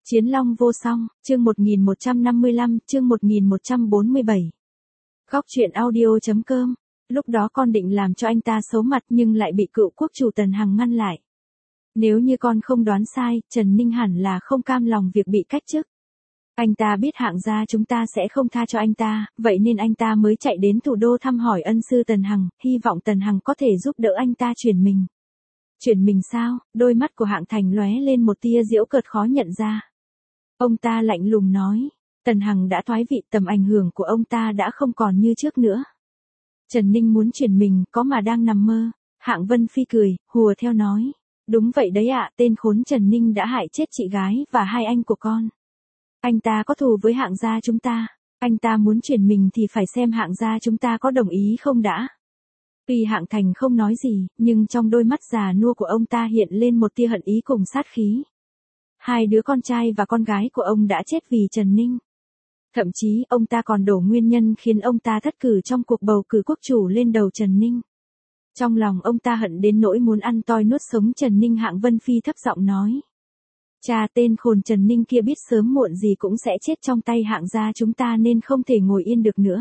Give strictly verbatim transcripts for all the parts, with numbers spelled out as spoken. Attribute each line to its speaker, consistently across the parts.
Speaker 1: Chiến Long vô song, chương một nghìn một trăm năm mươi lăm, chương một nghìn một trăm bốn mươi bảy. Góc truyện audio chấm com. Lúc đó con định làm cho anh ta xấu mặt nhưng lại bị cựu quốc chủ Tần Hằng ngăn lại. Nếu như con không đoán sai, Trần Ninh hẳn là không cam lòng việc bị cách chức. Anh ta biết Hạng gia chúng ta sẽ không tha cho anh ta, vậy nên anh ta mới chạy đến thủ đô thăm hỏi ân sư Tần Hằng, hy vọng Tần Hằng có thể giúp đỡ anh ta chuyển mình. Chuyển mình sao? Đôi mắt của Hạng Thành lóe lên một tia giễu cợt khó nhận ra. Ông ta lạnh lùng nói, Tần Hằng đã thoái vị, tầm ảnh hưởng của ông ta đã không còn như trước nữa. Trần Ninh muốn chuyển mình, có mà đang nằm mơ. Hạng Vân Phi cười, hùa theo nói, đúng vậy đấy ạ, tên khốn Trần Ninh đã hại chết chị gái và hai anh của con. Anh ta có thù với Hạng gia chúng ta, anh ta muốn chuyển mình thì phải xem Hạng gia chúng ta có đồng ý không đã. Tuy Hạng Thành không nói gì, nhưng trong đôi mắt già nua của ông ta hiện lên một tia hận ý cùng sát khí. Hai đứa con trai và con gái của ông đã chết vì Trần Ninh. Thậm chí ông ta còn đổ nguyên nhân khiến ông ta thất cử trong cuộc bầu cử quốc chủ lên đầu Trần Ninh. Trong lòng ông ta hận đến nỗi muốn ăn toi nuốt sống Trần Ninh. Hạng Vân Phi thấp giọng nói, cha, tên khốn Trần Ninh kia biết sớm muộn gì cũng sẽ chết trong tay Hạng gia chúng ta nên không thể ngồi yên được nữa.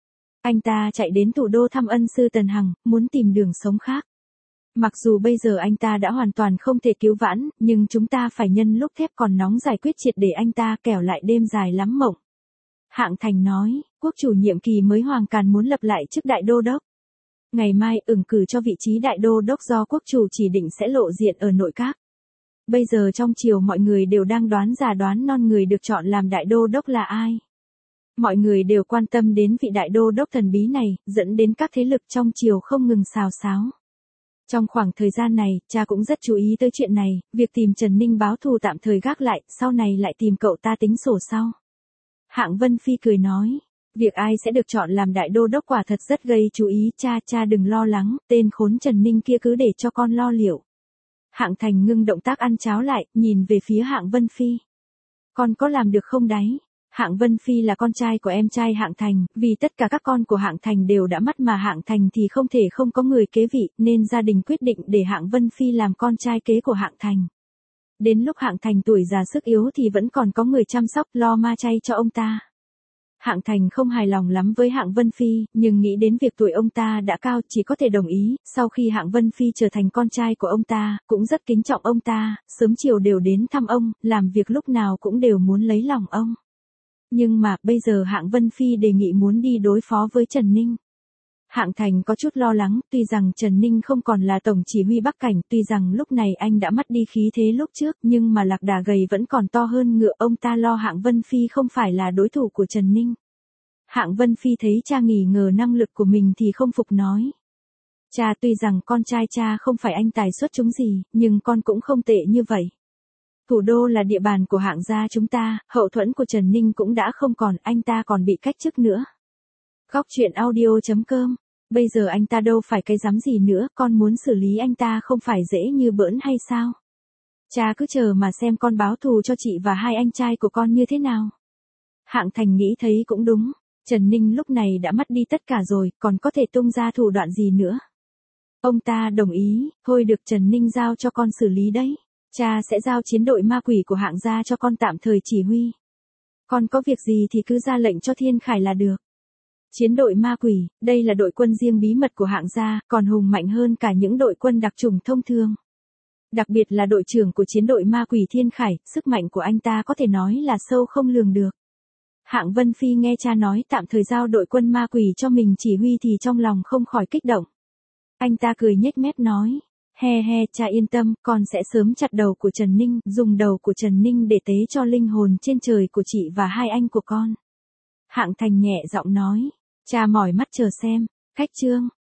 Speaker 1: Anh ta chạy đến thủ đô thăm ân sư Tần Hằng, muốn tìm đường sống khác. Mặc dù bây giờ anh ta đã hoàn toàn không thể cứu vãn, nhưng chúng ta phải nhân lúc thép còn nóng giải quyết triệt để anh ta, kẻo lại đêm dài lắm mộng. Hạng Thành nói, quốc chủ nhiệm kỳ mới Hoàng Càn muốn lập lại chức đại đô đốc. Ngày mai ứng cử cho vị trí đại đô đốc do quốc chủ chỉ định sẽ lộ diện ở nội các. Bây giờ trong triều mọi người đều đang đoán già đoán non người được chọn làm đại đô đốc là ai. Mọi người đều quan tâm đến vị đại đô đốc thần bí này, dẫn đến các thế lực trong triều không ngừng xào xáo. Trong khoảng thời gian này, cha cũng rất chú ý tới chuyện này, việc tìm Trần Ninh báo thù tạm thời gác lại, sau này lại tìm cậu ta tính sổ sau. Hạng Vân Phi cười nói, việc ai sẽ được chọn làm đại đô đốc quả thật rất gây chú ý, cha, cha đừng lo lắng, tên khốn Trần Ninh kia cứ để cho con lo liệu. Hạng Thành ngưng động tác ăn cháo lại, nhìn về phía Hạng Vân Phi. Con có làm được không đấy? Hạng Vân Phi là con trai của em trai Hạng Thành, vì tất cả các con của Hạng Thành đều đã mất mà Hạng Thành thì không thể không có người kế vị, nên gia đình quyết định để Hạng Vân Phi làm con trai kế của Hạng Thành. Đến lúc Hạng Thành tuổi già sức yếu thì vẫn còn có người chăm sóc lo ma chay cho ông ta. Hạng Thành không hài lòng lắm với Hạng Vân Phi, nhưng nghĩ đến việc tuổi ông ta đã cao chỉ có thể đồng ý. Sau khi Hạng Vân Phi trở thành con trai của ông ta, cũng rất kính trọng ông ta, sớm chiều đều đến thăm ông, làm việc lúc nào cũng đều muốn lấy lòng ông. Nhưng mà, bây giờ Hạng Vân Phi đề nghị muốn đi đối phó với Trần Ninh. Hạng Thành có chút lo lắng, tuy rằng Trần Ninh không còn là tổng chỉ huy Bắc Cảnh, tuy rằng lúc này anh đã mất đi khí thế lúc trước, nhưng mà lạc đà gầy vẫn còn to hơn ngựa, ông ta lo Hạng Vân Phi không phải là đối thủ của Trần Ninh. Hạng Vân Phi thấy cha nghi ngờ năng lực của mình thì không phục nói. Cha, tuy rằng con trai cha không phải anh tài xuất chúng gì, nhưng con cũng không tệ như vậy. Thủ đô là địa bàn của Hạng gia chúng ta, hậu thuẫn của Trần Ninh cũng đã không còn, anh ta còn bị cách chức nữa. Góc truyện audio chấm com. Bây giờ anh ta đâu phải cái dám gì nữa, con muốn xử lý anh ta không phải dễ như bỡn hay sao? Cha cứ chờ mà xem con báo thù cho chị và hai anh trai của con như thế nào. Hạng Thành nghĩ thấy cũng đúng, Trần Ninh lúc này đã mất đi tất cả rồi, còn có thể tung ra thủ đoạn gì nữa. Ông ta đồng ý, thôi được, Trần Ninh giao cho con xử lý đấy. Cha sẽ giao chiến đội ma quỷ của Hạng gia cho con tạm thời chỉ huy. Con có việc gì thì cứ ra lệnh cho Thiên Khải là được. Chiến đội ma quỷ, đây là đội quân riêng bí mật của Hạng gia, còn hùng mạnh hơn cả những đội quân đặc chủng thông thường. Đặc biệt là đội trưởng của chiến đội ma quỷ Thiên Khải, sức mạnh của anh ta có thể nói là sâu không lường được. Hạng Vân Phi nghe cha nói tạm thời giao đội quân ma quỷ cho mình chỉ huy thì trong lòng không khỏi kích động. Anh ta cười nhếch mép nói, he he, cha yên tâm, con sẽ sớm chặt đầu của Trần Ninh, dùng đầu của Trần Ninh để tế cho linh hồn trên trời của chị và hai anh của con. Hạng Thành nhẹ giọng nói, cha mỏi mắt chờ xem. Khách trương.